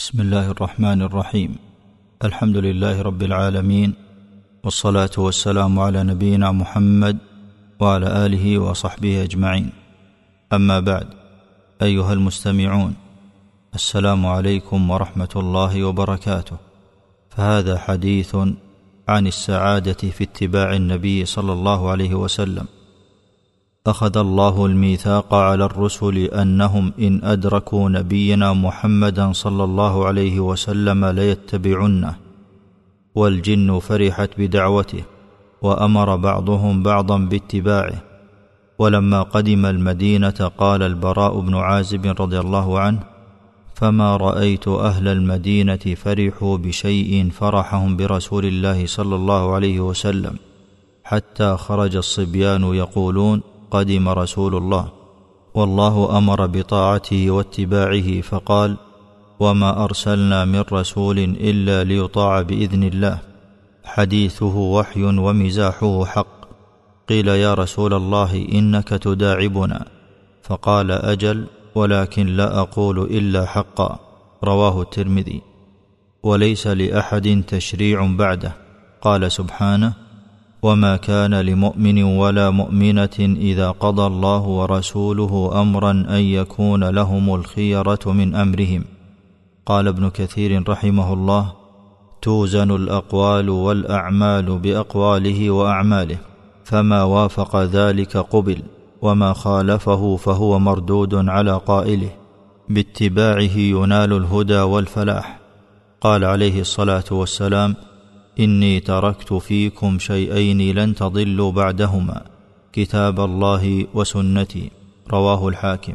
بسم الله الرحمن الرحيم. الحمد لله رب العالمين، والصلاة والسلام على نبينا محمد وعلى آله وصحبه أجمعين. أما بعد، أيها المستمعون، السلام عليكم ورحمة الله وبركاته. فهذا حديث عن السعادة في اتباع النبي صلى الله عليه وسلم. أخذ الله الميثاق على الرسل أنهم إن أدركوا نبينا محمدا صلى الله عليه وسلم ليتبعنه، والجن فرحت بدعوته، وأمر بعضهم بعضا باتباعه. ولما قدم المدينة قال البراء بن عازب رضي الله عنه: فما رأيت أهل المدينة فرحوا بشيء فرحهم برسول الله صلى الله عليه وسلم، حتى خرج الصبيان يقولون: قدم رسول الله. والله أمر بطاعته واتباعه، فقال: وما أرسلنا من رسول إلا ليطاع بإذن الله. حديثه وحي ومزاحه حق. قيل: يا رسول الله، إنك تداعبنا. فقال: أجل، ولكن لا أقول إلا حقا. رواه الترمذي. وليس لأحد تشريع بعده. قال سبحانه: وما كان لمؤمن ولا مؤمنة إذا قضى الله ورسوله أمرا أن يكون لهم الخيرة من أمرهم. قال ابن كثير رحمه الله: توزن الأقوال والأعمال بأقواله وأعماله، فما وافق ذلك قبل، وما خالفه فهو مردود على قائله. باتباعه ينال الهدى والفلاح. قال عليه الصلاة والسلام: إني تركت فيكم شيئين لن تضلوا بعدهما، كتاب الله وسنتي. رواه الحاكم.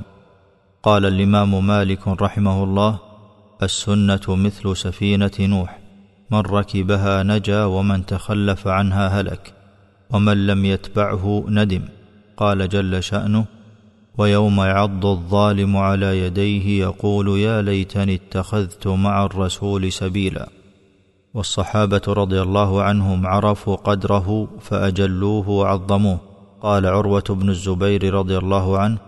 قال الإمام مالك رحمه الله: السنة مثل سفينة نوح، من ركبها نجا ومن تخلف عنها هلك، ومن لم يتبعه ندم. قال جل شأنه: ويوم يعض الظالم على يديه يقول يا ليتني اتخذت مع الرسول سبيلا. والصحابة رضي الله عنهم عرفوا قدره فأجلوه وعظموه. قال عروة بن الزبير رضي الله عنه: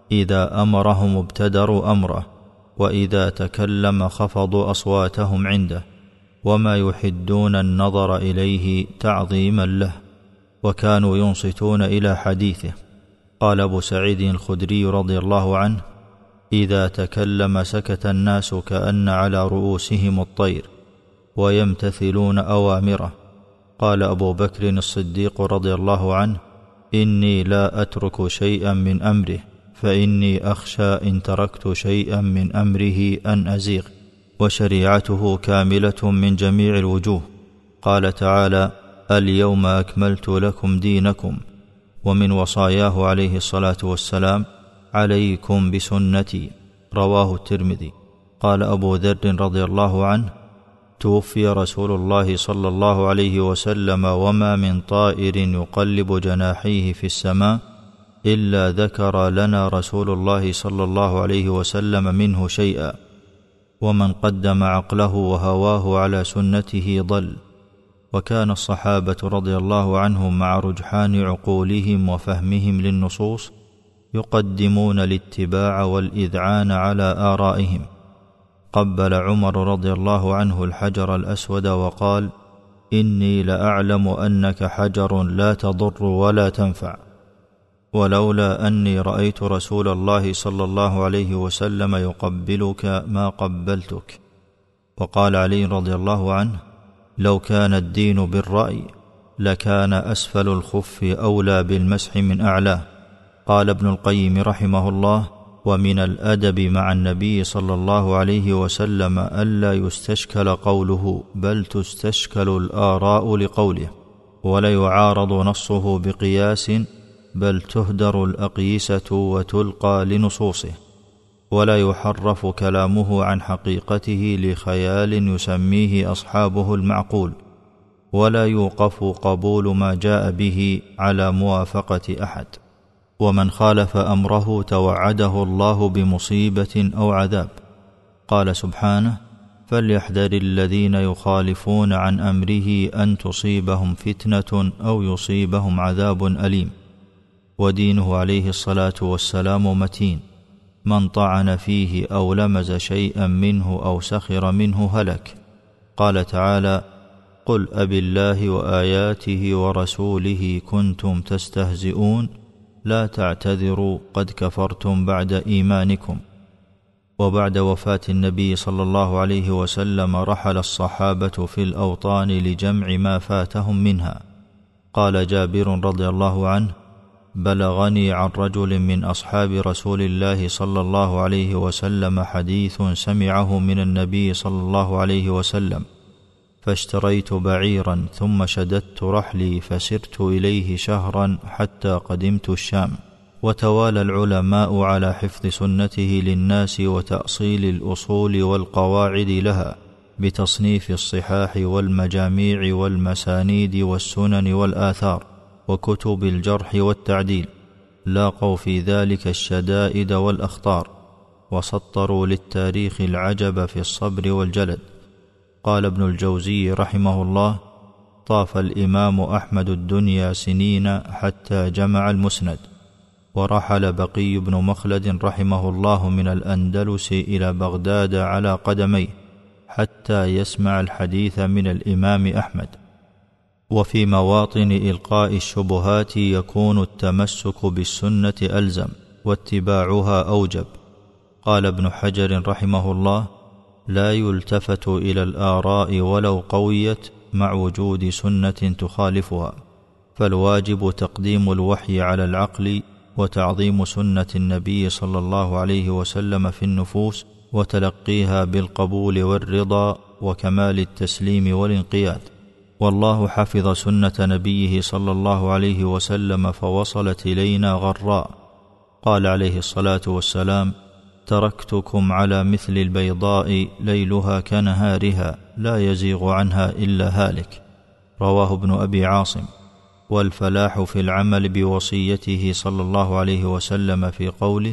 إذا أمرهم ابتدروا أمره، وإذا تكلم خفضوا أصواتهم عنده، وما يحدون النظر إليه تعظيما له، وكانوا ينصتون إلى حديثه. قال أبو سعيد الخدري رضي الله عنه: إذا تكلم سكت الناس كأن على رؤوسهم الطير، ويمتثلون أوامره. قال أبو بكر الصديق رضي الله عنه: إني لا أترك شيئا من أمره، فإني أخشى إن تركت شيئا من أمره أن أزيغ. وشريعته كاملة من جميع الوجوه. قال تعالى: اليوم أكملت لكم دينكم. ومن وصاياه عليه الصلاة والسلام: عليكم بسنتي. رواه الترمذي. قال أبو ذر رضي الله عنه: توفي رسول الله صلى الله عليه وسلم، وما من طائر يقلب جناحيه في السماء إلا ذكر لنا رسول الله صلى الله عليه وسلم منه شيئا، ومن قدم عقله وهواه على سنته ضل. وكان الصحابة رضي الله عنهم مع رجحان عقولهم وفهمهم للنصوص يقدمون الاتباع والإذعان على آرائهم. قبل عمر رضي الله عنه الحجر الأسود وقال: إني لأعلم أنك حجر لا تضر ولا تنفع، ولولا أني رأيت رسول الله صلى الله عليه وسلم يقبلك ما قبلتك. وقال علي رضي الله عنه: لو كان الدين بالرأي لكان أسفل الخف أولى بالمسح من أعلاه. قال ابن القيم رحمه الله: ومن الأدب مع النبي صلى الله عليه وسلم ألا يستشكل قوله، بل تستشكل الآراء لقوله، ولا يعارض نصه بقياس، بل تهدر الأقيسة وتلقى لنصوصه، ولا يحرف كلامه عن حقيقته لخيال يسميه أصحابه المعقول، ولا يوقف قبول ما جاء به على موافقة أحد. ومن خالف أمره توعده الله بمصيبة أو عذاب. قال سبحانه: فليحذر الذين يخالفون عن أمره أن تصيبهم فتنة أو يصيبهم عذاب أليم. ودينه عليه الصلاة والسلام متين، من طعن فيه أو لمز شيئا منه أو سخر منه هلك. قال تعالى: قل أبالله وآياته ورسوله كنتم تستهزئون لا تعتذروا قد كفرتم بعد إيمانكم. وبعد وفاة النبي صلى الله عليه وسلم رحل الصحابة في الأوطان لجمع ما فاتهم منها. قال جابر رضي الله عنه: بلغني عن رجل من أصحاب رسول الله صلى الله عليه وسلم حديث سمعه من النبي صلى الله عليه وسلم، فاشتريت بعيرا ثم شددت رحلي فسرت إليه شهرا حتى قدمت الشام. وتوالى العلماء على حفظ سنته للناس وتأصيل الأصول والقواعد لها بتصنيف الصحاح والمجاميع والمسانيد والسنن والآثار وكتب الجرح والتعديل. لاقوا في ذلك الشدائد والأخطار، وسطروا للتاريخ العجب في الصبر والجلد. قال ابن الجوزي رحمه الله: طاف الإمام أحمد الدنيا سنين حتى جمع المسند. ورحل بقي بن مخلد رحمه الله من الأندلس إلى بغداد على قدميه حتى يسمع الحديث من الإمام أحمد. وفي مواطن إلقاء الشبهات يكون التمسك بالسنة ألزم واتباعها أوجب. قال ابن حجر رحمه الله: لا يلتفت إلى الآراء ولو قويت مع وجود سنة تخالفها، فالواجب تقديم الوحي على العقل وتعظيم سنة النبي صلى الله عليه وسلم في النفوس وتلقيها بالقبول والرضا وكمال التسليم والانقياد. والله حفظ سنة نبيه صلى الله عليه وسلم فوصلت إلينا غراء. قال عليه الصلاة والسلام: تركتكم على مثل البيضاء ليلها كنهارها لا يزيغ عنها إلا هالك. رواه ابن أبي عاصم. والفلاح في العمل بوصيته صلى الله عليه وسلم في قوله: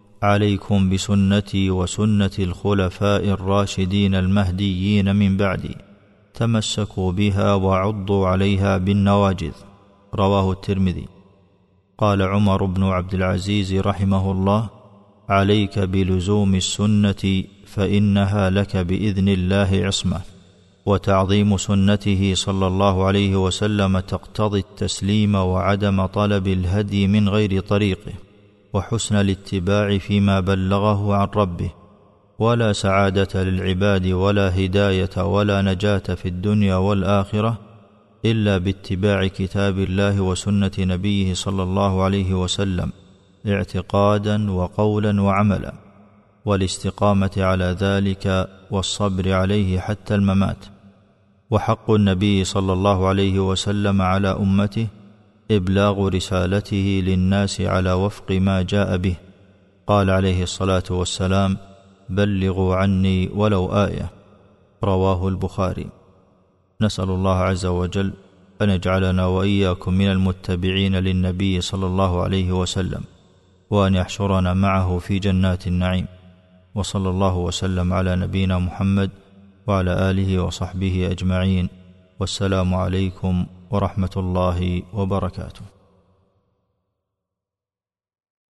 عليكم بسنتي وسنة الخلفاء الراشدين المهديين من بعدي، تمسكوا بها وعضوا عليها بالنواجذ. رواه الترمذي. قال عمر بن عبد العزيز رحمه الله: عليك بلزوم السنة فإنها لك بإذن الله عصمة. وتعظيم سنته صلى الله عليه وسلم تقتضي التسليم وعدم طلب الهدي من غير طريقه، وحسن الاتباع فيما بلغه عن ربه. ولا سعادة للعباد ولا هداية ولا نجاة في الدنيا والآخرة إلا باتباع كتاب الله وسنة نبيه صلى الله عليه وسلم اعتقادا وقولا وعملا، والاستقامة على ذلك والصبر عليه حتى الممات. وحق النبي صلى الله عليه وسلم على أمته إبلاغ رسالته للناس على وفق ما جاء به. قال عليه الصلاة والسلام: بلغوا عني ولو آية. رواه البخاري. نسأل الله عز وجل أن يجعلنا وإياكم من المتبعين للنبي صلى الله عليه وسلم، وأن يحشرنا معه في جنات النعيم. وصلى الله وسلم على نبينا محمد وعلى آله وصحبه أجمعين. والسلام عليكم ورحمة الله وبركاته.